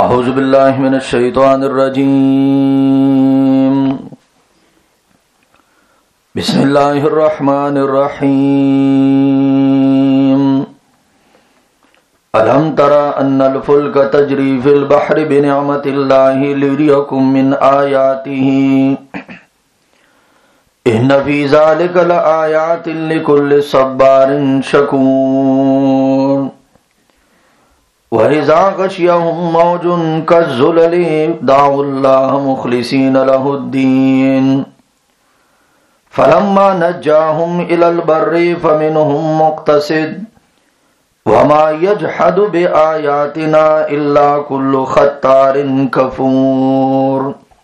أعوذ بالله من الشيطان الرجيم بسم الله الرحمن الرحيم ألم ترى أن الفلك تجري في البحر بنعمة الله ليريكم من آياته إن في ذلك لآيات لكل صبار شكور وإذا غشيهم موج كالظلل دعوا الله مخلصين له الدين فلما نجاهم إلى البر فمنهم مقتصد وما يجحد بآياتنا إلا كل ختار كفور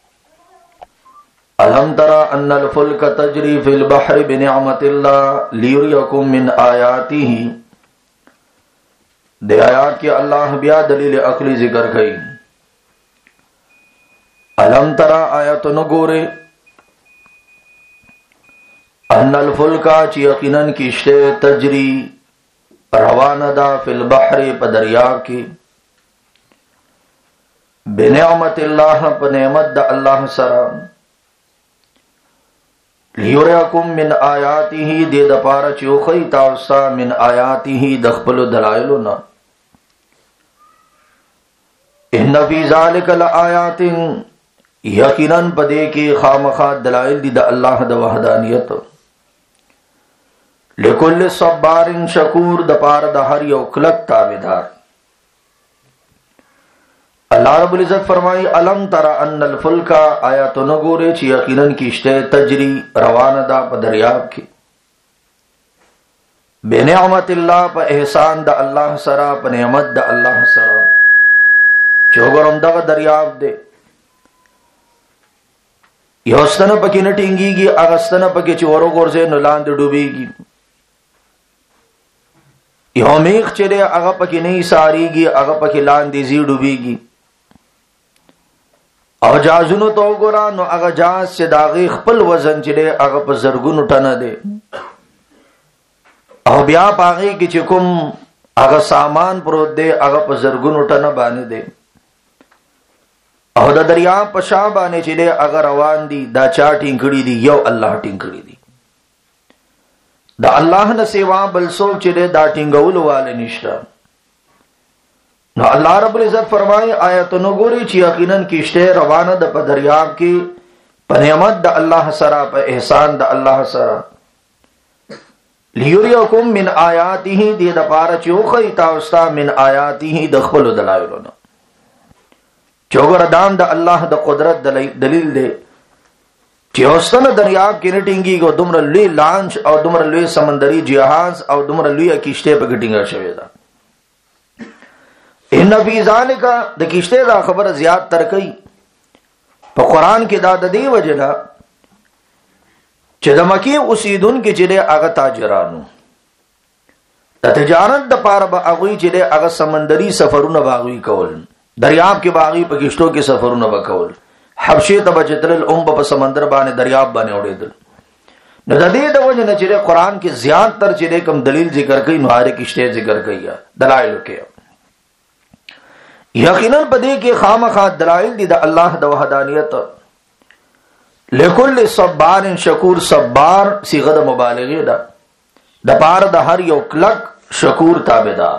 ألم ترى أن الفلك تجري في البحر بنعمة الله ليريكم من آياته دے آیات کی اللہ بیا دلیل عقلی ذکر کئی علم ترا آیت نگورے ان الفلکا چی یقیناً کشتے تجری روان دا فی البحر پا دریاب کی بنعمت اللہ پا نعمت دا اللہ سرا لیوریکم من آیاتی ہی دے دا پارا چیوخی تاوستا من آیاتی ہی دخپل دلائلونا ان فی ذالک لآیات یقیناً پدے کے خامخات دلائل دی دا اللہ دا وحدانیت لکل صبار شکور دا پار دا ہر یو کلک تابدار اللہ رب العزت فرمائی علم ترى ان الفلکا آیات نگورے چی یقیناً کشتے تجری روان دا پا دریاب کی بنعمت اللہ پا احسان دا اللہ سرا پا نعمت دا اللہ سرا چوگرم دا دریاب دے یوستن پکی نٹینگی گی اغستن پکی چورو گورزے نلاند ڈوبی گی یومیخ چلے اغا پکی نئی ساری گی اغا پکی لاندی زی ڈوبی گی او جازونو تو گورا نو اغا جاز سے داغی خپل وزن چلے اغا پا زرگونو ٹنا دے او بیا پاغی کی چکم اغا سامان پروت دے اغا پا زرگونو ٹنا بانے دے او دا دریاب پشا بانے چلے اگر روان دی دا چا ٹینکڑی دی یو اللہ ٹینکڑی دی دا اللہ نہ سیوا بل سوک چلے دا ٹینگولو والے نشتا نو اللہ رب العزت فرمائے آیت نگوری چی یقیناً کشتے روان دا پا دریاب کی پا نعمت دا اللہ سرا پا احسان دا اللہ سرا لیوریکم من آیاتی ہی دی دا پارا چوخی تاوستا من آیاتی ہی دخبلو دلائلونا چوگر دام دا اللہ دا قدرت دلیل دے چی اوستن دریاب کی نٹنگی کو دمر لوی لانچ او دمر لوی سمندری جہاز او دمر لوی کشتے پا گٹنگا شوی دا ان فی ذالکا دا کشتے دا خبر زیاد ترکی پا قرآن کی دا دی وجلا چی دا مکی اسیدن کی چلے آغا تاجرانو دا تجارت دا پارا با اغوی چلے آغا سمندری سفرون باغوی کول دریاب کے باغی پا کشتوں کے سفرون بکول حبشی تبا چترل پا سمندر بانے دریاب بانے اڑے دل نو دا دے دا وجہ نا چلے قرآن کی زیاد تر چلے کم دلیل ذکر کئی نوارے کشتے ذکر کئی دلائل کے یقیناً پا دے کے خامخات دلائل دی دا اللہ دا وحدانیت لکل صبار شکور صبار صیغہ دا مبالغی دا پار دا ہر یو کلک شکور تابدار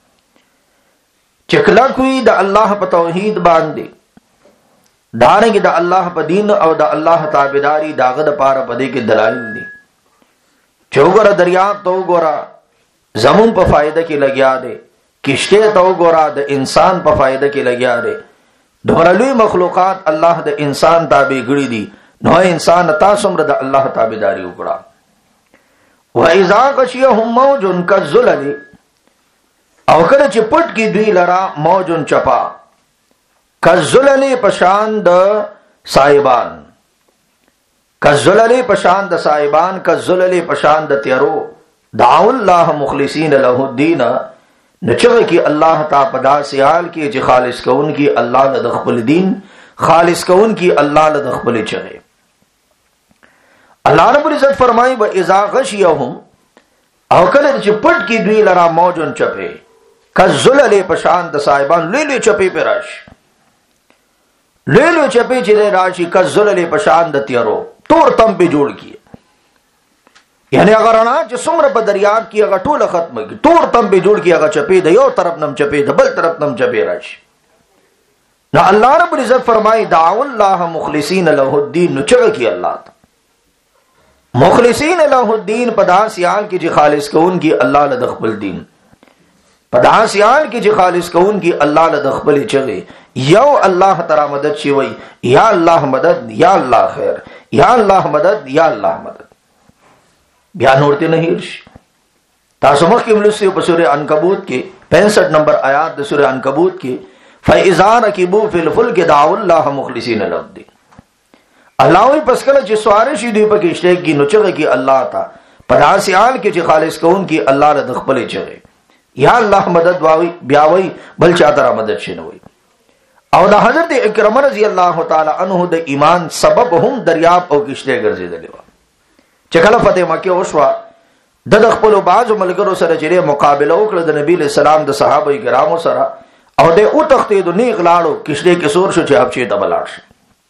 چکلک ہوئی دا اللہ پا توحید باندے دارنگی دا اللہ پا دین او دا اللہ تابداری دا غد پارا پا دے کے دلائل دی چوگرہ دریاب تو گورا زمون پا فائدہ کی لگیا دے کشتے تو گورا دا انسان پا فائدہ کی لگیا دے دھورلوی مخلوقات اللہ دا انسان تابع گڑی دی نو انسان تاسمر دا اللہ تابداری اکڑا وَإِذَا غَشِيَهُمْ مَوْجٌ كَالظُّلَلِ او کله چې پټ کی دوی لرا موجن چپا کذلل پشاند صایبان کذلل پشاند صایبان کذلل پشاند تیرو دعوا الله مخلصین له الدین نچغه کی اللہ تا پدا سیال کی چې خالص کون کی اللہ له خپل دین خالص کون کی اللہ له خپل چغه اللہ رب العزت فرمائی با اذا غشیهم او کله چې پټ کی دوی لرا موجن چپے کذلل پشان د صاحبان لوی لوی چپی پر راش لیلو چپی چرے راشی کا زلل پشان د تیرو تور تم پہ جوڑ کیے یعنی اگر انا چې څومره په دریاب کې هغه ټوله ختمه کی تور تم به جوړ کی هغه چپی د یو طرف نم چپی د بل طرف نم چپی راشي نو الله رب العزت فرمای دعوا الله مخلصین له الدین نو چغه کی الله مخلصین له الدین پدا سیال کی چې خالص کون کی الله له خپل دین پدا سیال کی چې خالص کون کی الله له خپل چغه یو الله تعالی مدد شي وای یا الله مدد یا الله خیر یا الله مدد یا الله مدد بیا نورتے نہیں رشی تاسمخ کی ملسی په سورہ عنکبوت کې 65 نمبر آیات د سورہ عنکبوت کې فاذا ركبوا في الفلك دعوا الله مخلصين له الدين الله وی پس کله چې سوار شي دوی په کې شته کې نوچغه کې الله تا پداسیال کې چې خالص کون کې الله له خپل چغه یا الله مدد واوي بیا وی بل چا تر مدد شنوي او د حضرت اکرم رضی الله تعالی عنہ د ایمان سبب هم دریاب او کشته ګرځیدل چې کله فتح مکه وشوا د خپل بعضو ملګرو سره چې مقابله وکړه د نبی له سلام د صحابه کرامو سره او د او تختید نه غلاړو کشته کې سور شو چې اپچې ته بلاړ شي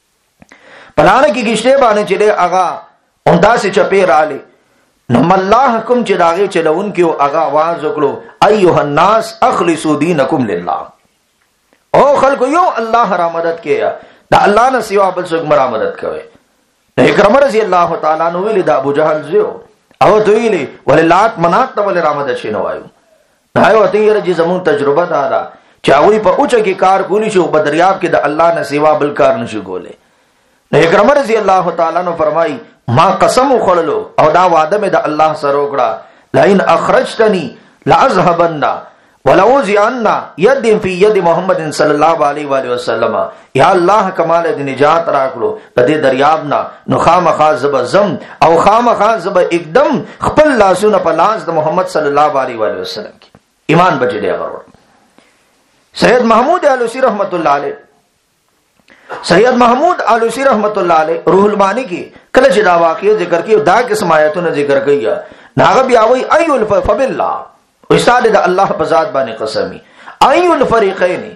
پلان کې کشته باندې چې هغه اوندا سي چپی رااله نو الله حکم چې داغه چلون کې هغه आवाज وکړو ايها الناس اخلصوا دينكم لله او خلکو یو الله را مدد کیا دا الله نه سیوا بل څوک مرا مدد کوي اکرم رضی الله تعالی عنہ ویل دا ابو جهل زیو او دویلی وللات منات ول رامد شنو وایو هاي وته یې زمون تجربه دا چاوی په اوچ کې کار کولی شو په دریاب کې د الله نه سیوا بل کار نشو کوله نو اکرم رضی الله تعالی عنہ فرمای ما قسم خړلو او دا وعده مې د الله سره وکړه لئن اخرجتنی لاذهبن ولو زیاننا ید فی ید محمد صلی الله علیه و آله وسلم یا الله کمال د نجات راکړو د دې دریاب نه نو خامخا زب زم او خامخا زب एकदम خپل لاسونه په لاس د محمد صلی الله علیه و آله وسلم کی ایمان بچی دی غرور سید محمود علوسی رحمت الله علیه سید محمود علوسی رحمت الله علیه روح المانی کی کله چې دا واقعي ذکر کی دا قسم آیاتونه ذکر کیا ناغه بیا وی ایل فبالله استاد د الله په ذات باندې قسمی ایل الفریقین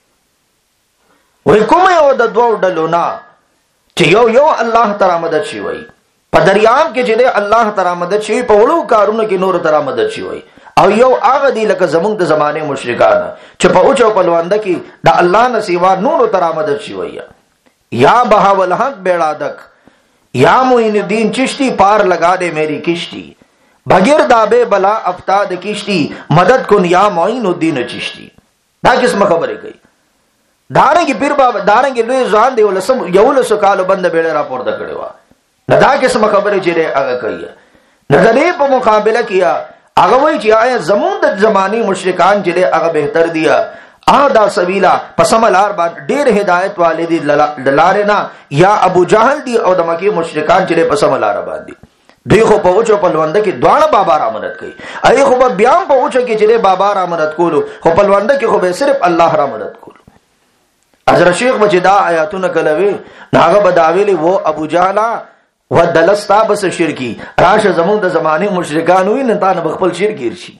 وای کوم یو د دوه ډلو نه چې یو الله تعالی مدد شي وای په دریاب کې چې الله تعالی مدد شي په وړو کارونو کې نور تعالی مدد شي وای او یو هغه دی لکه زمونږ د زمانه مشرکان چې په اوچو په لوند کې د الله نه سیوا نور تعالی مدد شي وای یا بهاول حق بیڑادک یا معین الدین چشتی پار لگا دے میری کشتی بغیر دابے بلا افتاد کشتی مدد کن یا معین الدین چشتی دا قسم خبره کوي دارنګ پیر بابا دارنګ لوی ځان دی ولسم یو لسو کالو بند بیړه را پورته کړو نه دا قسم خبره چې هغه کوي نه دې په مقابله کیا هغه وایي چې آیا زمون د زمانی مشرکان چې هغه بهتر دیا دا سبیلا پسملار باندې ډېر هدایت والے دي دلارنا یا ابو جهل دی او د مکی مشرکان چې پسملار باندې دوی خو په اوچو په لوند کې دوانه بابا را مدد کوي ای خو بیا په اوچو کې چې بابا را مدد کولو خو په لوند کې خو به صرف الله را مدد کولو حضرت شیخ مجدا آیاتونه کلوي ناغه بداویلی وو ابو جهل ودلستا بس شرکی راشه زمون د زمانه مشرکان وي نه تا نه خپل شرک ورشي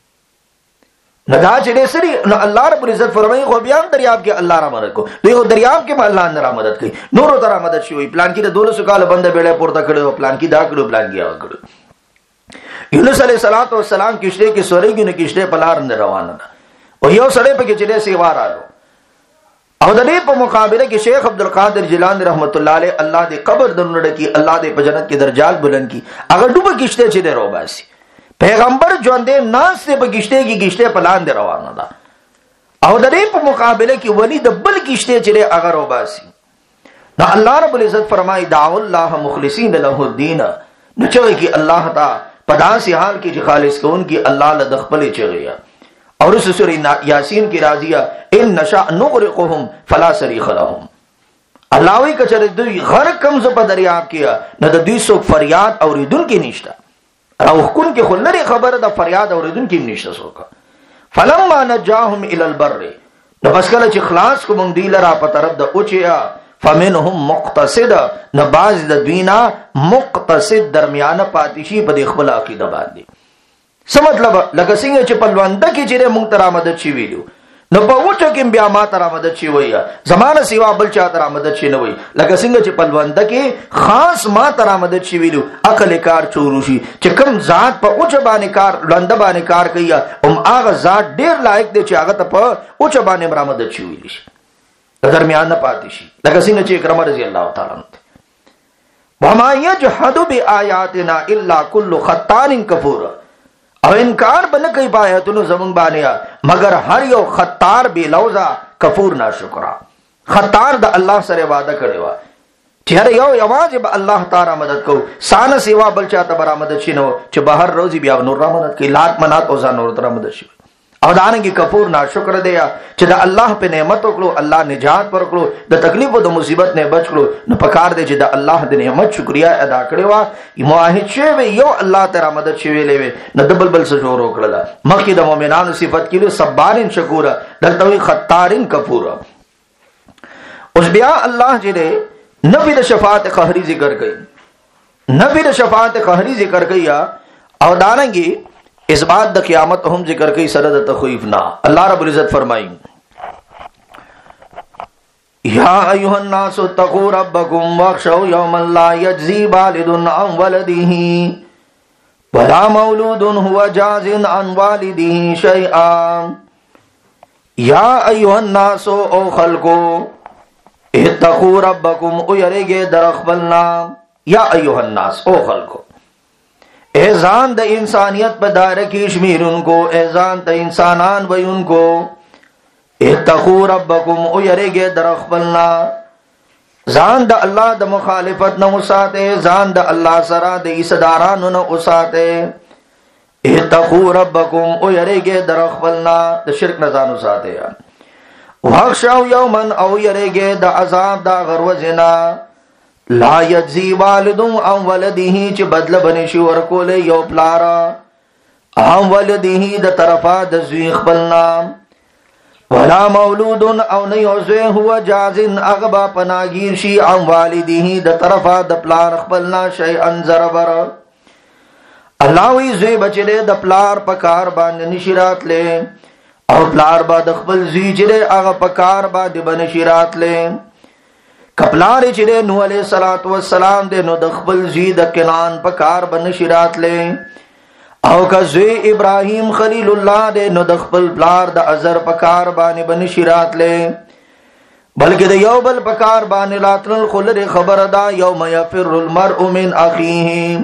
ندا چې سری نو الله رب العزت فرمایي خو بیا دریاب کې الله را مدد کو دوی دریاب کې الله نه را مدد کوي نور تر مدد شي پلان کې د 200 کال بند بیړه پورته کړو پلان کې دا کړو پلان کې هغه کړو یونس علیه السلام کشته کې سورېږي نه کشته په لار نه روانه او یو سړی په کې چې سیوارالو او د دې په مقابله کې شیخ عبدالقادر جیلانی رحمت الله علیه الله دې قبر درنه کی الله دې په جنت کې درجات بلند کی هغه ډوبه کشته چې درو باسي پیغمبر ژوندې ناس ته بغشته کې گشته پلان دی روانه ده او د دې په مقابله کې ولی د بل گشته چې هغه روباسي نو الله رب العزت فرمایي دعوا الله مخلصین له الدين نو چې کې الله تعالی په داسې حال کې چې خالص کون کې الله له خپل چغیا اور سورہ یاسین کی راضیه ان نشاء نغرقهم فلا صريخ لهم الله وی کچره دوی غرق کم ز په دریاب کې نه د دوی سو فریاد اوریدونکو نشته او کون کې خلری خبره د فریاد اوریدونکو نشته سوکا فلما نجاهم الى البر نو بس کله چې خلاص کوم دی لرا په طرف د اوچیا فمنهم مقتصد نو باز د دوینا مقتصد درمیانه پاتشي په خپل عقیده باندې څه مطلب لکه څنګه چې په لوند کې چې مونږ تر آمد شي ویلو نو په وچه کې بیا ما تر مدد شي وي زمانه سیوا بل چا تر مدد شي نه وي لکه څنګه چې پلوانده کې خاص ما تر مدد شي ویلو عقل کار چورو شي چې کوم ذات په وچه باندې کار لنده باندې کار کوي هغه ذات ډیر لایق دی چې هغه ته په وچه باندې مدد شي ویل شي درمیان نه پاتې شي لکه څنګه چې اکرم رضی الله تعالی عنہ وما يجحد بآياتنا الا كل ختان كفور او انکار بنه کوي پایتونو زمون باندې مگر هر یو خطار بے لوزا کفور ناشکرا خطار د الله سره وعده کړی و چې هر یو یوازې به الله تعالی مدد کو سانه سیوا بل چاته برا مدد شینو چې بهر روزي بیا نور را مدد کوي لات منات او ځان نور تر مدد شي او دانګي کفور ناشکر دی چې د الله په نعمت وکړو الله نجات ورکړو د تکلیف او د مصیبت نه بچ کړو نو پکار دی چې د الله د نعمت شکریا ادا کړی وا موحد شوی یو الله تعالی مدد شوی لوي نه دبل بل څه جوړ وکړه مخکې د مؤمنانو صفت کړي صبارن شکور دلته خطارن کفور اوس بیا الله جې نبی د شفاعت قهری ذکر کړي نبی د شفاعت قهری ذکر کړي او دانګي اس بات د قیامت هم ذکر کئی سرد تخویف نا اللہ رب العزت فرمائیں یا ایوہ الناس اتقوا ربکم واخشوا یوما لا یجزی والد عن ولده ولا مولود هو جاز عن والده شیئا یا ایوہ الناس او خلقو اتقوا ربکم او یرگے درخبلنا یا ایوہ الناس او خلقو احزان د انسانیت په دائره کې شمیر ان کو احزان د انسانان وي ان کو اتقوا ربکم او یریګه درخبلنا ځان د الله د مخالفت نه وساته ځان د الله سره د ایصدارانو نه وساته اتقوا ربکم او یریګه درخبلنا د شرک نه ځان وساته واخشوا یوما او یریګه د عذاب دا غروزنا لا یجزی والدون عن ولده چې بدل بنی شي ورکول یو پلارا عن ولده د طرفا د زوی خپلنا ولا مولود او نه یو زوی هو جازن اغبا پناگیر شي عن والده د طرفا د پلار خپلنا شیئا زربر الله وی زوی بچله د پلار په کار باندې نشرات لې او پلار با د خپل زوی چې هغه په کار باندې بنشرات لې کپلار چې نوح علیہ الصلوۃ والسلام دې نو د خپل زوی د کنعان په کار بنشرات لې او که زوی ابراهیم خلیل الله دې نو د خپل پلار د ازر په کار باندې بنشرات لې بلکې د یو بل په کار باندې لاتل خلل خبر دا یوم یفر المرء من اخیه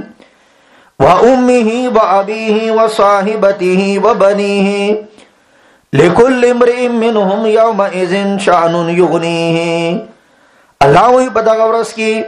وامه وابيه وصاحبته وبنيه لكل امرئ منهم يومئذ شأن يغنيه الله وی په دغه ورځ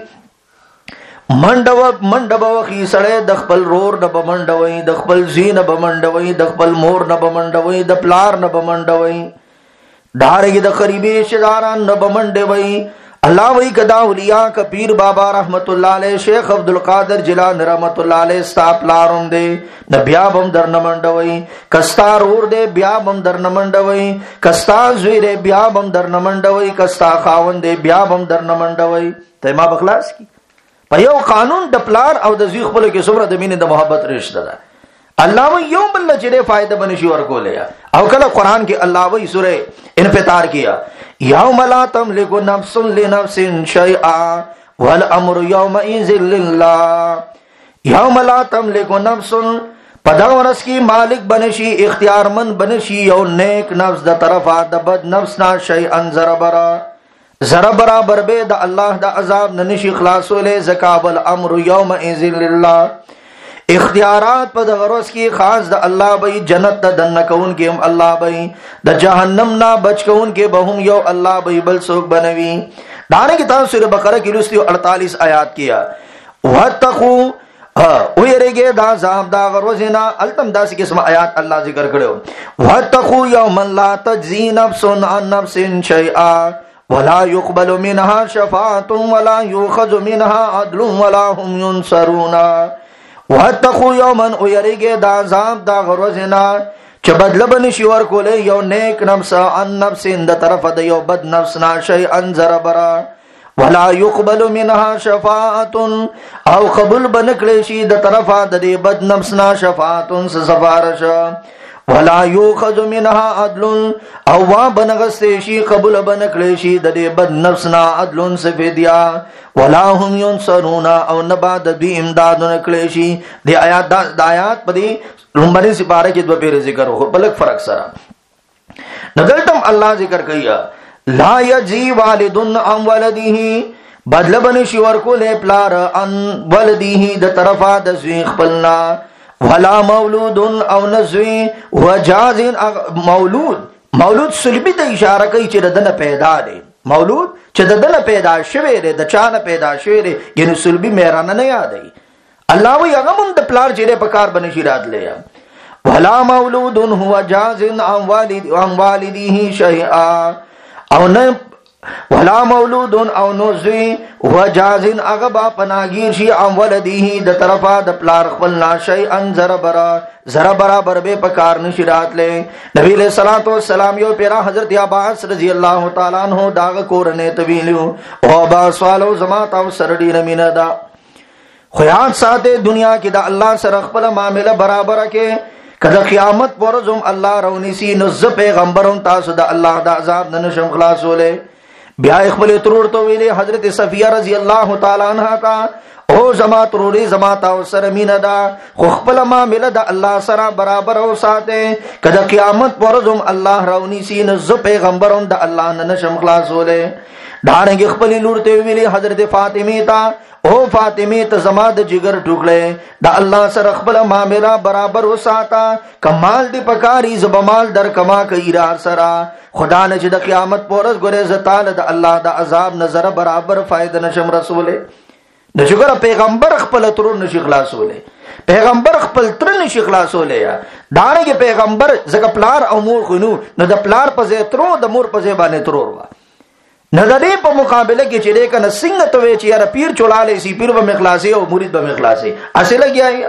کې منډه وخی سړی د خپل رور نه بمنډوي د خپل زوی نه بمنډوي د خپل مور نه بمنډوي د پلار نه بمنډوي دارنګه د قریبي رشتہ داران نه بمنډوي الله وی کدا اولیاء کبیر بابا رحمت الله علیه شیخ عبد القادر جیلانی رحمت الله علیه ستا پلارون دے نبیا بم در نه منډوي کستا رور دے بیا بم در نه منډوي کستا زوی دے بیا بم در نه منډوي کستا خاوند دے بیا بم در نه منډوي ته ما بخلاص کی په یو قانون د پلار او د زوی خپل کې څومره د مینې د محبت رشتہ ده الله وی یوم بل چې فائدہ بنشي ورکولې او کله قران کې الله وی سورہ انفطار کیا یوم لا تملک نفس لنفس شیئا والامر یومئذ للہ یوم لا تملک نفس پدورس کی مالک بنشی اختیار من بنشی یو نیک نفس د طرفا د بد نفس نا شیئا ذرا برابر به د الله د عذاب نشي خلاصولې زکاب الامر یومئذ للہ اختیارات په د غروس کې خاص د الله به جنت ته دن کون کې هم الله به د جهنم نه بچ کون کې به هم یو الله به بل څوک بنوي دانه کې تاسو سورہ بقرہ کې لوستي 48 آیات کیا واتقوا او یریګه دا عذاب دا غروزنا التم داس قسم آیات الله ذکر کړو واتقوا یوم لا تجزی نفس عن نفس شیئا ولا يقبل منها شفاعة ولا يؤخذ منها عدل ولا هم ينصرون واتقوا یوما او یریګه دا عذاب دا غروزنا چې بدل بنشي ورکولې یو نیک نفس ان نفس د طرف د یو بد نفس نا شی ان زربرا ولا يقبل منها شفاعة او قبول بنکړي شي د طرف د بد نفس نا شفاعة سفارش ولا یوخذ منها عدل او وا بنغستشی قبول بنکلیشی د دې بد نفسنا عدل سفیدیا ولا هم ينصرون او نباد دی امداد نکلیشی دی آیات د آیات پدی لومبنی سپاره کې دو پیر ذکر هو بلک فرق سره نګلتم الله ذکر کیا لا یجی والد ام ولده بدل بنشي ورکول پلار ان ولده د طرفا د زوی خپلنا ولا مولود او نزوی وجاز مولود سلبی ته اشاره کوي چې دنه پیدا دی مولود چې دنه پیدا شوی دی د چانه پیدا شوی دی یعنی سلبی مهرانه نه یادای الله وی هغه مون د پلار چې په کار بنشي راتلې ولا مولود هو جاز عن والده شيئا او نه ولا مولود او نوزوی وجازن اغبا پناگیر شی ام ولدیه د طرفا د پلار خپل ناشی ان زر برابر به پکار نشرات لے نبی علیہ الصلوۃ والسلام یو پیرا حضرت عباس رضی اللہ تعالی عنہ داغ کورنے طویلو او با سوالو زما تا سرډی نمینا دا خیال ساته دنیا کې د الله سره خپل معاملې برابر کې کله قیامت پرزم الله رونی سی نز پیغمبرون تاسو د الله د عذاب نه نشم خلاصولې بیا خپل ترور تو ویلې حضرت صفیہ رضی الله تعالی عنها تا او زما تروري زما تا سره مینا دا خو خپل معاملې د الله سره برابر او ساته کله قیامت پرزم الله رونی سی نز پیغمبرون د الله نه نشم خلاصولې دانګ خپل لور ته ویلې حضرت فاطمه تا او فاطمه ته زما د جگر ټوکړې د الله سره خپل معاملې برابر وساته کمال دی پکاري زبمال در کما کیرا سره خدا نه چې د قیامت پورز ګره زتال د الله د عذاب نظر برابر فائدہ نشم رسوله د جگر پیغمبر خپل تر نشي خلاصوله پیغمبر خپل تر نشي خلاصوله یا دانګ پیغمبر زګ پلار او مور خونو نو د پلار په ځای ترو د مور په ځای باندې ترور وا نظرې په مقابله کې چې دې کنه څنګه ته وی چې یاره پیر چولالې سی پیر به مخلاصي او مرید به مخلاصي اصل لګیا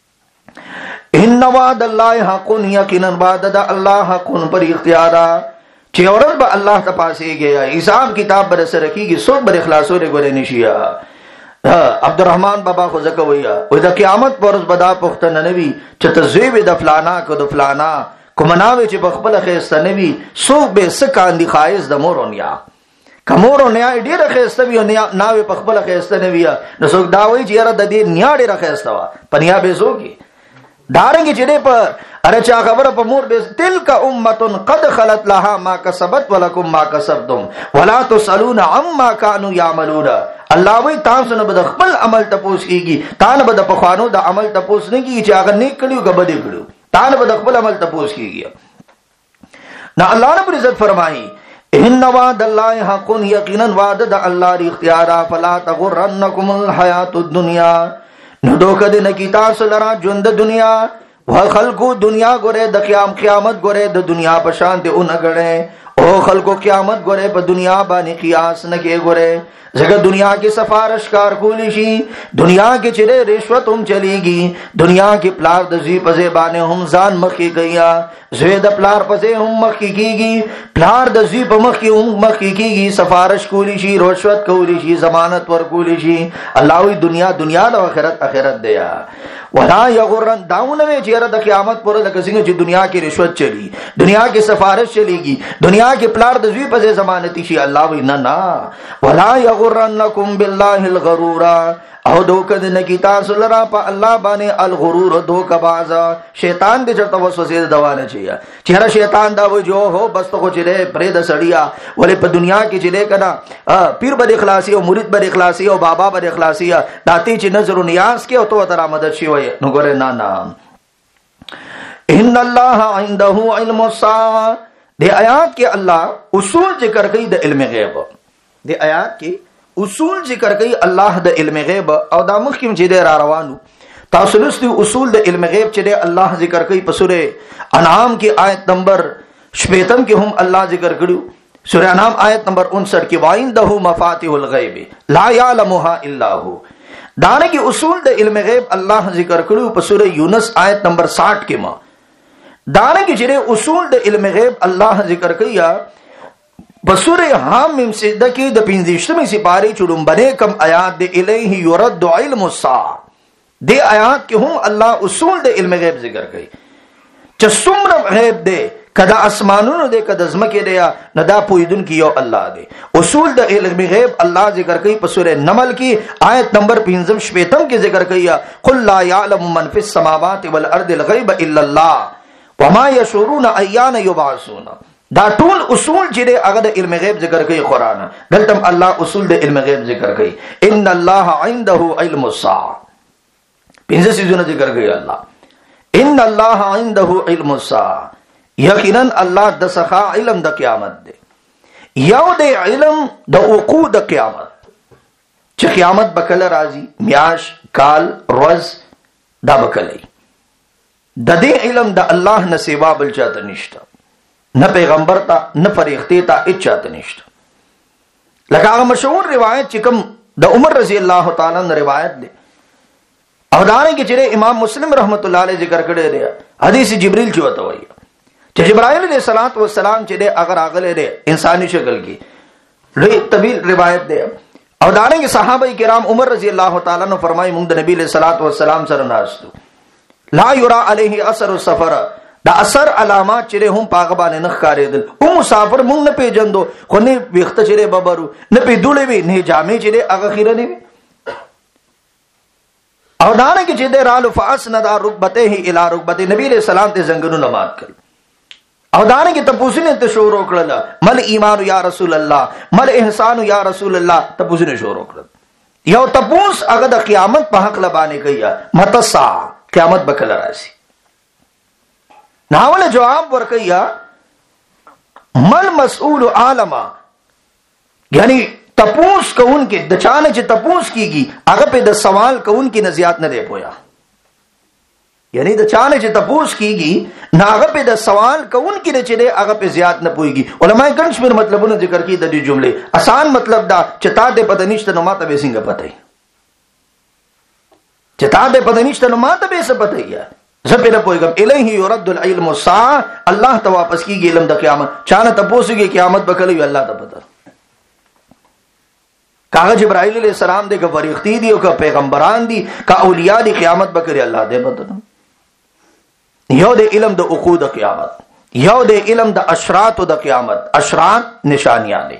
ان وعد الله حق یقینا وعد الله حق پر اختیار چې اورل به الله ته پاسې گیا حساب کتاب بر سره کیږي سو بر اخلاصو لري ګورې نشیا عبدالرحمن بابا خو زکه ویا و د قیامت پرز بدا پختن نبی چې تزویب د فلانا کو د فلانا کومناوي چې بخبل خيسته نبی سو به سکان دي خایز د مورونیا کمورو نیا ډیره خسته وی ناوې په خپل خسته نه ویا نو څوک دا وایي چې یاره د دې نیا ډیره خسته وا پنیا به زوږي دارنګ چې دې په ارچا خبره په مور به تلک امه قد خلت لها ما کسبت ولکم ما کسبتم ولا تسالون عما كانوا يعملون الله وی تاسو نه بد خپل عمل تپوس کیږي تاسو به د پخوانو د عمل تپوس نه کیږي چې هغه نیک کړیو که بد کړیو تاسو به خپل عمل تپوس کیږي نه الله رب عزت فرمایي ان وعد الله حق یقینا وعد د الله ری اختیار فلا تغرنکم الحیات الدنیا نو دوکد نکی تاسو لرا ژوند دنیا خلقو دنیا ګره د قیامت ګره د دنیا په شان دی اون غړې او خلقو قیامت ګره په دنیا باندې قیاس نه کې ګره زګه دنیا کې سفارش کار کولی شي دنیا کې چره رشوت هم چلیږي دنیا کې پلار د زی په زبانه هم ځان مخې گیا زوی د پلار په زه هم مخې کیږي پلار د زی په مخې هم مخې کیږي سفارش کولی شي رشوت کولی شي ضمانت ور کولی شي الله وی دنیا او آخرت دی ولا یغرن داونه چې را د قیامت پر د کسینګ چې دنیا کې رشوت چلی دنیا کې سفارش چلیږي دنیا کې پلار د زوی په ضمانت شي الله وی نه ولا یغرنکم بالله الغرور او دوکد نکی تاسو لرا په الله باندې الغرور دوکباز شیطان دې چرته وسوسه دوانه چي چیرې شیطان دا و جو هو بس تو چره پرې د سړیا ولې په دنیا کې چلے کنا پیر بد اخلاصي او مرید بد اخلاصي او بابا بد اخلاصي داتي چې نظر و نیاز کې او تو تر مدد شي وي نو ګره نه ان الله عنده علم الساعه دې آیات کې الله اصول ذکر کوي د علم غیب دې آیات کې اصول ذکر کوي الله د علم غیب او دا مخکیم چې د را روانو تاسو لستي اصول د علم غیب چې د الله ذکر کوي په سوره انعام کې آیت نمبر 56 کې هم الله ذکر کړو سوره انعام آیت نمبر 59 کې وعنده مفاتيح الغیب لا يعلمها الا هو دانه کې اصول د علم غیب الله ذکر کړو په سوره یونس آیت نمبر 60 کې ما دانه کې چې اصول د علم غیب الله ذکر کوي بسوره حامیم سجده کې د 15مې سپاره چړم باندې کم آیات د الیه یرد علم الساعه د آیات کې هم الله اصول د علم غیب ذکر کوي چې څومره غیب دی، کدا اسمانونو دی کدا زمکه دی، نه دا پویدون کی یو الله دی. اصول د علم غیب الله ذکر کوي په سورہ نمل کې آیت نمبر 15 شپیتم کې ذکر کوي قل لا يعلم من في السماوات والارض الغیب الا الله وما يشعرون ايان يبعثون. دا ټول اصول چې هغه د علم غیب ذکر کوي قران. دلته الله اصول د علم غیب ذکر کوي ان الله عنده علم الساعه. پنځه سيزونه ذکر کوي الله. ان الله عنده علم الساعه، یقینا الله د سخا علم د قیامت دی. یو د علم د وقوع د قیامت، چې قیامت بکله راځي، میاش کال روز دا بکله. د دې علم د الله نه سوا بل چاته نشته، نه پیغمبر ته نه فرښتې ته هیڅ چاته نشته. لکه هغه مشهور روایت چې کوم د عمر رضی الله تعالی عنہ روایت دی، او دانه کې چې امام مسلم رحمت الله علیه ذکر کړی دی، حدیث جبرئیل چې وته وایي چې جبرائیل علیہ الصلوۃ والسلام چې دی اگر اغله دی انساني شکل کې، لوی طویل روایت دی. او دانه کې صحابه کرام عمر رضی الله تعالی عنہ فرمایي موږ د نبی علیہ الصلوۃ والسلام سره ناستو، لا یرا علیه اثر السفر، دا اثر علامات چې هم پاغه باندې نه ښکارېدل. او مسافر مونږ نه پیژندو، خو نه ویخته چې ببرو، نه پیډولې وی، نه جامې چې هغه خیره نه وی. او دانه کې چې رالو فاسند رکبته الی رکبته، نبی علیہ السلام ته زنګونو مات کړ. او دانه کې تپوسونه ته شروع کړل، مل ایمان یا رسول الله، مل احسان یا رسول الله، تپوسونه شروع کړل. یو تپوس هغه د قیامت په حق لبانه کوي، متسا قیامت بکل راځي. ناول جواب ورکوي مل مسئول عالما، یعنی تپوس کون کې د چانه چې تپوس کیږي هغه په د سوال کون کې نزيات نه دی پویا. یعنی د چانه چې تپوس کیږي ناغه په د سوال کون کې چې هغه په زیات نه پويږي. علماء ګڼ شمیر مطلبونه ذکر کړي د دې جملې. آسان مطلب دا چې تا دې پته نشته نو ماته به څنګه پته، چې تا دې پته نشته نو ماته به څه پته یا زه په نه پويګم. الیه يرد العلم الساعه، الله ته واپس کیږي علم د قیامت. چانه تپوسږي قیامت بکلوي الله ته پته. کاغه جبرائیل علیہ السلام دے که فرښتې دي او که پیغمبران دي که اولیاء دي قیامت بکري الله دې پته. یو د علم د وقوع د قیامت، یو د علم د اشراط د قیامت. اشراط نشانیاں دي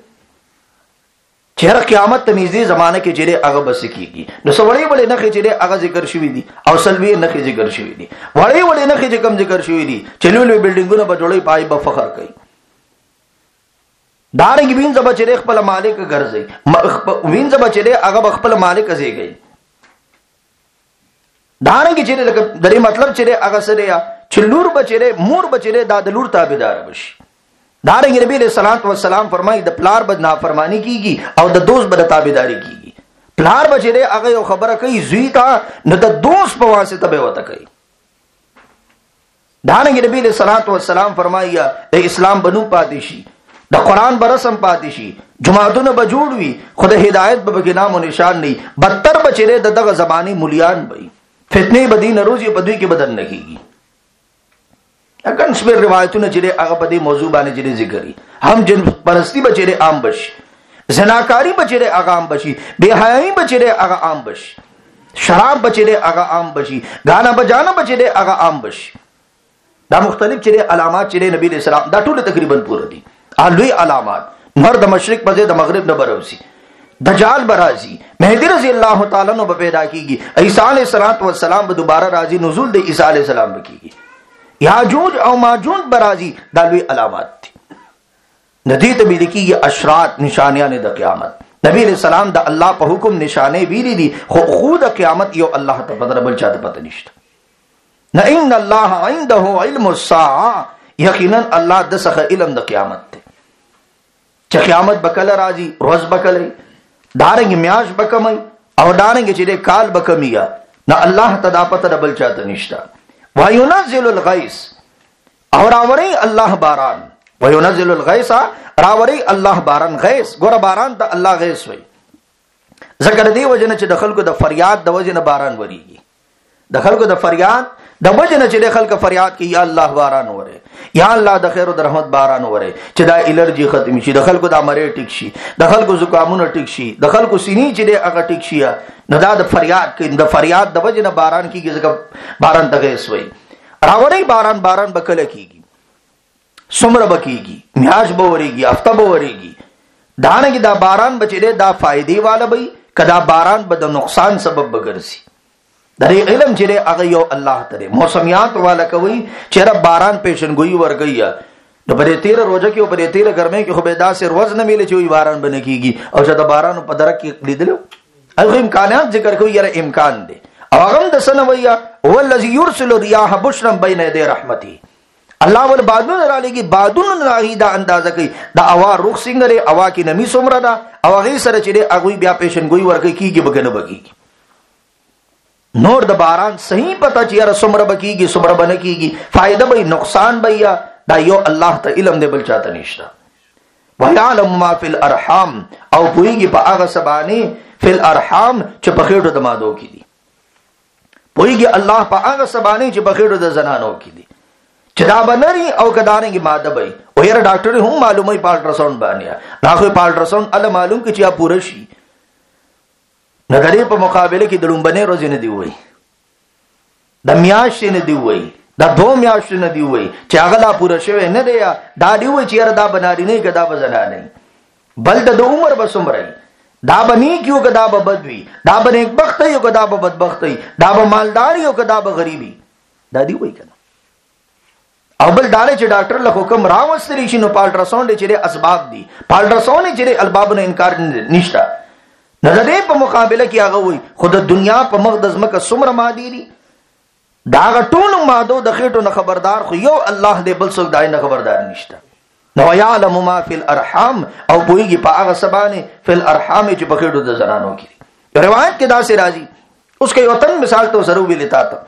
چهره قیامت ته نږدې زمانه کې چې هغه بس کیږي. نو سوړې وړې نه چې هغه ذکر شوی دي او سلوي نه ذکر شوی دي، وړې وړې نه چې کم ذکر شوی دي، چلولې بلډینګونه به جوړې پای به فخر کوي. دارنګ وین زبا چې خپل مالک ګرځي، وین زبا چې هغه خپل مالک ازيږي. دارنګ چې لکه درې مطلب چې هغه سره چې لور بچره مور بچره د لور تابعدار بشي. دارنګ نبی له صلوات و سلام فرمایي د پلار بد نافرمانی کیږي او د دوست بد تابعداري کیږي. پلار بچره هغه یو خبره کوي زوی ته، نو د دوست په واسطه به وته کوي. دارنګ نبی له صلوات و سلام فرمایي اسلام بنو پادشي، د قران برسم پاتې شي، جماعتونه به جوړ وي، خو د هدایت به کې نام او نشان نه. بدتر بچره دغه زماني مليان وي، فتنه بدین روزي په دوی کې بدل نه کیږي. اګن شمیر روایتونه چې هغه په دې موضوع باندې چې ذکرې، هم جن پرستی بچره عام بشي، زناکاری بچره هغه عام بشي، بے حیايي بچره هغه عام بشي، شراب بچره هغه عام بشي، غانا بجانا بچره هغه عام بشي. دا مختلف چې علامات چې نبی له سلام دا ټول تقریبا پوره دي. لوی علامات نور د مشرق په ځای د مغرب نه بروسي، دجال برازي، مهدی رضی الله تعالی عنہ به پیدا کیږي، عیسی علیہ السلام به دوباره راځي، نزول د عیسی علیہ السلام بکیږي، یاجوج او ماجوج برازي. دا لوی علامات دي. ندی ته ویل کیږي اشراط، نشانیاں د قیامت. نبی علیہ السلام د الله په حکم نشانه ویلي دي، خو خود قیامت یو الله ته بدر بل چاته پته نشته. نه ان الله عنده علم الساعه، یقینا الله د څخه علم د قیامت ته، چې قیامت بکله راځي، روز بکله، دارنګ میاش بکمي او دارنګ چې کال بکمیا، نه الله تدا پته بل چاته نشته. وينزل الغيث، اور راوري الله باران، وينزل الغيث راوري الله باران. غیث ګور باران ته الله غیث وي، ذکر دی وجنه چې د خلکو د فریاد د وجنه باران وریږي، د خلکو د فریاد د وجنه چې د خلکو فریاد کوي یا الله باران وره، یا الله د خیر او د رحمت باران وره، چې دا الرجی ختم شي، د خلکو د مری ټیک شي، د خلکو زکامونه ټیک شي، د خلکو سینې چې هغه ټیک شي. نو دا د فریاد کې د فریاد د وجنه باران کیږي، ځکه باران ته غیث وي. راوړی باران بکله کیږي سمره بکیږي میاش بوريږي هفته بوريږي دانګي دا باران بچره دا فائدې والا بي کدا باران به د نقصان سبب بګرسي درې علم چې هغه یو الله تعالی موسمیات والا کوي چې باران پیشنګوئی ورګي نو پرې 13 روزه کې او پرې 13 ګرمه کې خو به دا سر وزن ملي چې باران بنه کیږي او چې دا باران په درک کې لیدلو هغه امکانات ذکر کوي یاره امکان دي او هغه د سنویا هو الذي يرسل الرياح بشرا بين يدي رحمته الله ول بادون را لګي بادون راهي دا اندازه کوي دا اوا روخ څنګه اوا کې نمی سمره دا او هغه سره چې هغه بیا پیشنګوئی ورګي کیږي بګنه بګي نور د باران صحیح پتا چې یاره سمره بکیږي سمره بنه کیږي فائدہ به نقصان به یا دا یو الله ته علم دی بل چاته نشته ويعلم ما في الارحام او پویږي په هغه سبانه فی الارحام چې په خېټو د مادو کې دي پویږي الله په هغه سبانه چې په خېټو د زنانو کې دي چې دا بنري او کدانګي ماده وي او یاره ډاکټر هم معلومه په الټراساوند باندې راخه په الټراساوند ال معلوم کې چې پوره شي نګری په مقابله کې دړمبنه روز نه دی وای د میاش نه دی وای دا 2 میاشت نه دی وای چې هغه لا پوره شوی نه دی دا دی وای چې دا بناری نه کدا بزنا نه بل د عمر بسمرای دا بنی کیو کدا بدوی دا بن یک بخت یو کدا بدبخت دا به مالدار یو کدا غریبی دا دی وای کنه او بل داله چې ډاکټر له حکم راوستري شي نو پالټراساوند چې اسباب دي پالټراساوند چې الباب نه انکار نشته نظر په مقابله کې هغه وای خود دنیا په مقدس مکه سمره مادي دي دا ټول مادو د خېټو نه خبردار خو یو الله دې بل څوک دای نه خبردار نشته نو يعلم ما فی الارحام او پویږي په هغه سبانه فی الارحام چې په خېټو د زنانو کې روایت کې دا سي راځي اوس کې وطن مثال ته ضرور ویلتا ته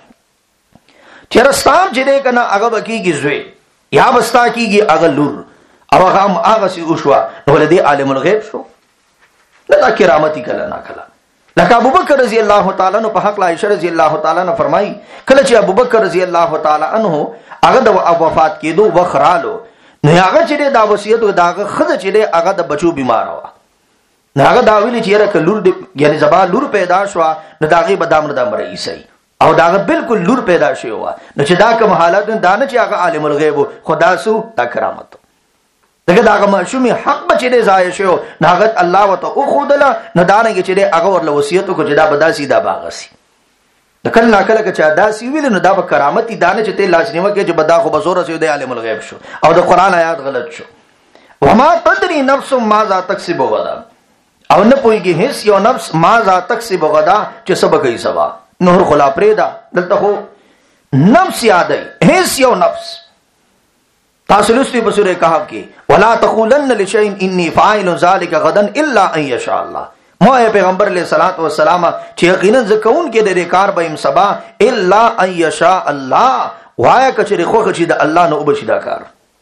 چرستان چې دې کنه هغه بکیږي زوی یا بستا کیږي هغه لور او هغه سي وشوا نو دې عالم الغیب شو دا کرامتی کله نه کله لکه ابو بکر رضی الله تعالی عنہ په حق عائشہ رضی الله تعالی عنہ فرمایي کله چې ابو بکر رضی الله تعالی عنہ هغه د وفات کېدو وخرالو نو هغه چې دا وصیت داغه خزه چې هغه د بچو بیمار و نو هغه دا ویل چې رکه لور یعنی زبا لور پیدا شو نو داغه بدامر د مرئیسي او داغه بالکل لور پیدا شوی و نو چې دا کوم حالت دانه چې هغه عالم الغیب خدا سو دا کرامت دغه داغه مشومي حق بچې ځای شو ناغت الله وته او خودله نه دانګي چې هغه ورله وصیت کو چې دا بداسي دا باغسي د کله ناکله چې دا سی ویل نو دا به کرامتي دانه چې ته لازمه کې چې بدا خو بزور سي د عالم الغیب شو او د قران آیات غلط شو وما تدري نفس ماذا تکسب غدا او نه پويږي هیڅ یو نفس ماذا تکسب غدا چې سبا کوي سبا نور خلا پرېدا دلته خو نفس یادای هیڅ یو نفس تاسو لستی په سورې کهف کې ولا تقولن لشيء اني فاعل ذلك غدا الا ان يشاء الله مو پیغمبر علیہ الصلوۃ والسلام چې یقینا زکون کې د ریکار به سبا الا ان يشاء الله وایا کچری خو چې د الله نه وبشي دا کار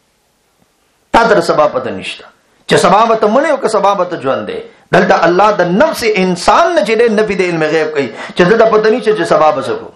تا در سبا پته نشته چې سبب ته مونږ یو که سبب ته ژوند دی دلته الله د نفس انسان نه چې د نفي د علم غیب کوي چې د پته نشته چې سبب وسکو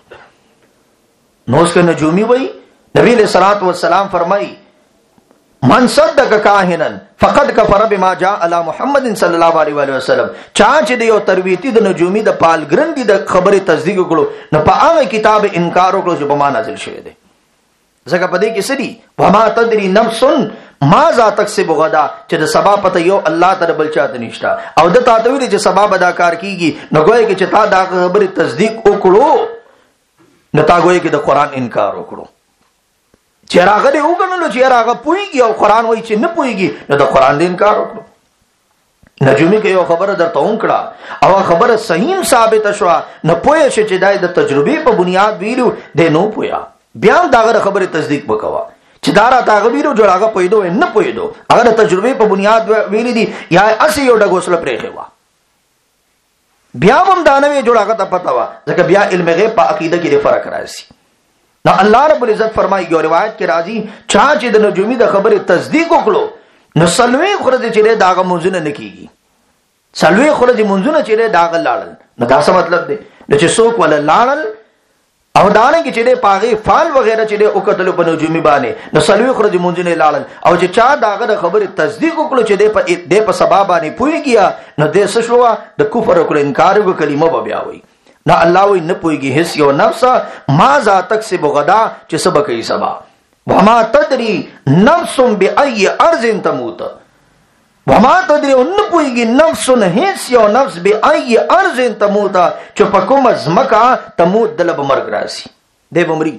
نو اس کې نجومی وای نبی علیہ الصلوۃ والسلام فرمای من صدق کاهنا فقد کفر بما جاء على محمد صلی الله علیه وسلم چا چې د یو ترویتی د نجومی د پالګرندې د خبره تصدیق کړو نه په هغه کتاب انکار وکړو چې په ما نازل شوی دی ځکه په دې کې سړي وما تدري نفس ماذا تکسب غدا چې د سبا پته یو الله تعالی بل چاته نشتا او د تاسو ویل چې سبا ادا کار کیږي نو ګویا کې چې تا دا خبره تصدیق وکړو نو تا ګویا کې د قران انکار وکړو چې راغلی وګڼلو چې راغه پويږي او قران وایي چې نه پويږي نو د قران د انکار وکړو نجومی کې یو خبره درته وکړه او خبره صحیح ثابت شوه نه پوهه شي چې دای د تجربې په بنیاد ویلو د نو پویا بیا دا خبره تصدیق وکوا چې دارا تا غویرو جوړاګه پویدو نه پویدو هغه تجربې په بنیاد ویلې دي یا اسی یو ډګوسله پرېخه وا بیا هم دانوي جوړاګه ته پتا وا ځکه بیا علم غیب په عقیده کې فرق راځي نو الله رب العزت فرمایي یو روایت کې راځي چې د نجومی د خبره تصدیق وکړو نو سلوي خرج چې داغه منځونه نکېږي سلوي خرج منځونه چې داغه لاړل نو دا څه مطلب دی نو چې څوک ولا لاړل او دانه کې چې پاغي فال وغیرہ چې او کتل په نجومی باندې نو سلوي خرج منځونه لاړل او چې چا داغه خبره تصدیق وکړو چې د په سبب باندې پوي کیا نو د څه شو د کفر او انکار او کلمه بیا وي نا الله وی نه پويږي هیڅ یو نفس ماذا تکسب غدا چې سبا کوي سبا. وما تدري نفس بأي ارض تموت. وما تدري نه پويږي نفس هیڅ یو نفس بأي ارض تموت چې په کوم ځمکه تموت دل به مرګ راسي دی بمري.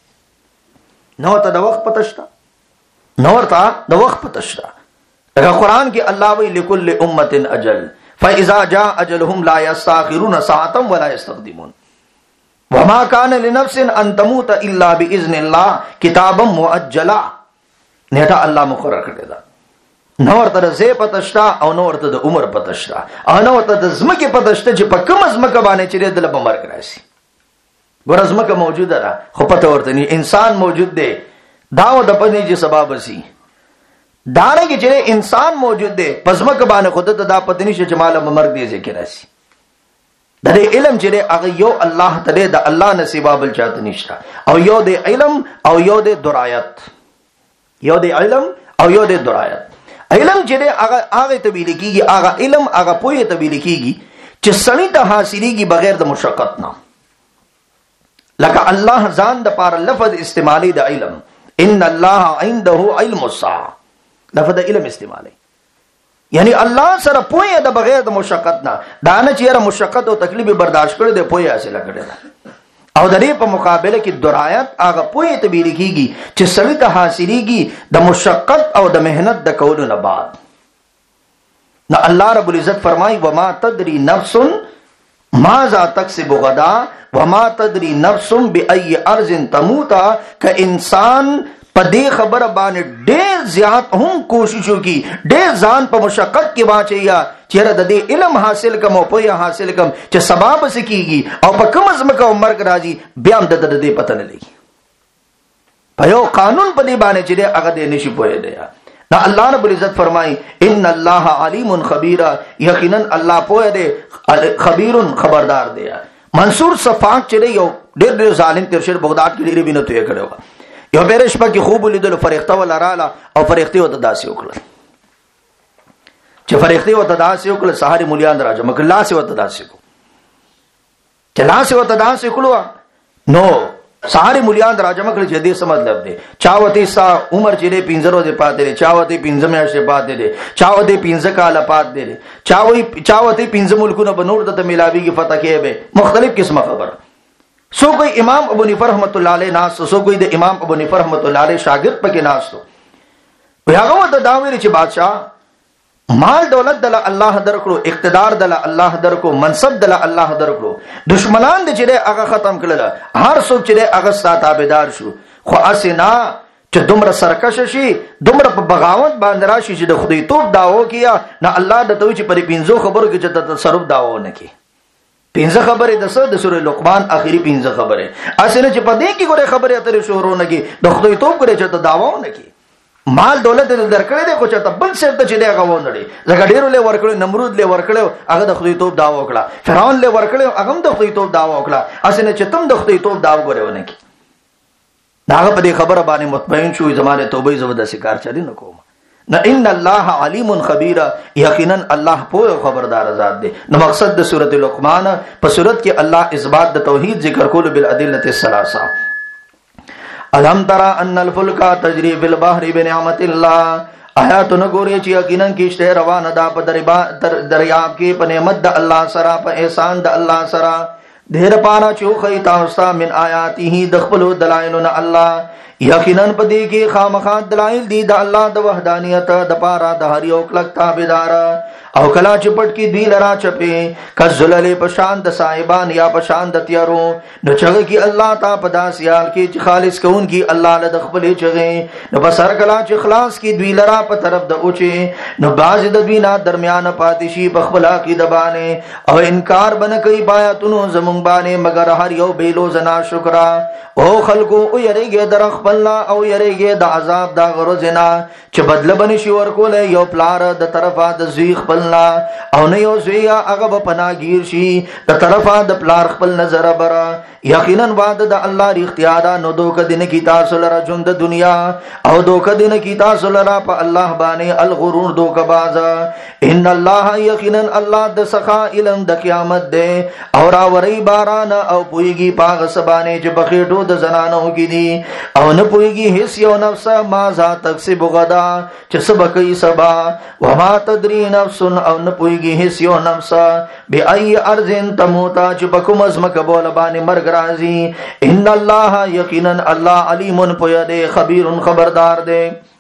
نو ته د وخت پتشتا نو ورته د وخت پتشتا. دا قرآن کې الله وی لكل امه اجل فاذا جاء اجلهم لا يستاخرون ساعه ولا يستقدمون. وما كان لنفس ان تموت الا باذن الله كتابا مؤجلا. نیټه الله مقرر کړی دا. نو ورته د زی پتشتا او نو ورته د عمر پتشتا او نو ورته د زمکه پتشتا چې په کوم زمکه باندې چې د لب مرګ راشي. ګور زمکه موجوده ده خو پته ورته نه انسان موجود دی داو د پنځه چې سبب سي دانه کې چې انسان موجود دی پزمکه باندې خود ته دا پته نشي چې مال مرګ دی ذکر راشي. د علم چې هغه یو الله تعالی د الله نصیبه بل چاته نشته او یو د علم او یو د درایت. یو د علم او یو د درایت. علم چې هغه ته ویل کیږي هغه علم هغه پوهه ته ویل کیږي چې سړی ته حاصلېږي بغیر د مشقت نه. لکه الله ځان د پاره لفظ استعمالي د علم ان الله عنده علم الساعه لفظ علم استعمالي یعنی الله سره پوهه د بغیر د مشقت نه دا نه چې مشقت او تکلیف برداشت کړي د پوهه حاصله کړي او د دې په مقابله کې درایت هغه پوهه ته ویل کیږي چې سړی ته حاصلېږي د مشقت او د مهنت د کولو نه بعد. نو الله رب العزت فرمایي وما تدري نفس ماذا تکسب غدا وما تدري نفس بأي ارض تموت. که انسان په دې خبره باندې ډېر زیات هم کوشش وکړي ډېر ځان په مشقت کې واچي چیرې د دې علم حاصل کوم او په حاصل کوم چې سبب سکیږي او په کوم ځمکه مرګ راځي بیا هم د دې پته نه لګي. په یو قانون په دې باندې چې هغه دې نشي پوهې دی. نو الله رب العزت فرمای ان الله علیم خبیر. یقینا الله پوهه دی خبیر خبردار دی. منصور صفاق چې یو ډېر ظالم تیر شهر بغداد کې ډېر بینه توې کړو. یو بیرش پکې خوب لیدل فرښتہ ولاراله او فرښتې وته داسې وکړه چې فرښتې وته داسې وکړه سحر مولیان راځه مګر لاس وته داسې کو چې لاس وته داسې کړو نو سحر مولیان راځه مګر چې دې څه مطلب دی چاوتی سا عمر چې دې 15 ورځې پاتې دي چاوتی 15 میاشتې پاتې دي چاوتی 15 کال پاتې دي چاوتی 15 ملکونه بنور د ملاویږي فتح کې به مختلف قسمه خبره. سو کوئی امام ابو نفر رحمت الله علیه ناس سو کوئی د امام ابو نفر رحمت الله علیه شاګرد پکې ناس تو هغه ته دا ویل چې بادشاہ مال دولت دل الله درکړو اقتدار دل الله درکو منصب دل الله درکړو دشمنان دې چې هغه ختم کړل هر څوک چې هغه ستابدار شو خو اسنا چې دومره سرکش شي دومره په بغاوت باندې راشي چې د خدای توپ داو کیا نه الله د توي چې پر 500 خبرو کې چې د تصرف داو نه کی 15 خبره د سورې لقمان اخیری 15 خبره اسنه چې په دې کې ګوره خبره اترې شروع نه کی د خدای توپ کړي چې ته داوا نه کی مال دولت درکړې ده خو چې ته بل څه ته چې دی هغه ونړي زګ ډیرو له ورکړو نمرود له ورکړو هغه د خدای توپ داوا وکړه فرعون له ورکړو هغه د خدای توپ داوا وکړه اسنه چې تم د خدای توپ داوا ګوره ونه کی داغه په دې خبره باندې مطمئن شو زمانه توبه زبده سکار چلی نه کوم نہ ان اللہ علیم خبیر یقینا اللہ پوه خبردار ذات دی. نو مقصد د سورۃ لقمان په سورۃ کې الله اثبات د توحید ذکر کول بالادله الثلاثه. الم ترى ان الفلك تجري في البحر بنعمت الله. آیات نګوري چې یقینا کیشته روانه ده په دریاب کې په نعمت د الله سره په احسان د الله سره ډیر پانا چوخی تاسو من آیاته د خپل دلایلونه الله یقینا پدې کې خامخا دلایل دي د الله د وحدانیت د پاره د هر یو کلک تابعدار او کلا چپټ کې دی لرا چپه کذلل پشان د صاحبان یا پشان د تیارو نو چغه کې الله تا پدا سیال کې چې خالص کون کې الله له خپل چغه نو بسر کلا چې خلاص کې دی لرا په طرف د اوچه نو باز د دوی نه درمیان پاتشي بخبلا کې دبانه او انکار بن کوي بیاتونو زمون باندې مگر هر یو بیلو زنا شکر او خلقو او یریږي درخ خپلنا او یریږي د عذاب دا غرزنا چې بدل بنشي ورکول یو پلار د طرفه د زوی خپلنا او نه یو زوی هغه پناګیر شي د طرفه د پلار خپل نظر برا یقینا وعده د الله ری اختیار نو دوک دین کی تاسو لرا ژوند دنیا او دوک دین کی تاسو لرا په الله باندې الغرور دوک باز ان الله یقینا الله د سخا علم د قیامت ده او را وری باران او پویږي پاغ سبانه چې بخېټو د زنانو کې دي او نه پویږي هیڅ یو نفس ما ذات تکسب غدا چې سبقي سبا وما تدري نفس او نه پویږي هیڅ یو نفس به ای ارزن تموتا چې بکم ازمک بول باندې مرګ راځي ان الله یقینا الله علیم پوی ده خبیر خبردار ده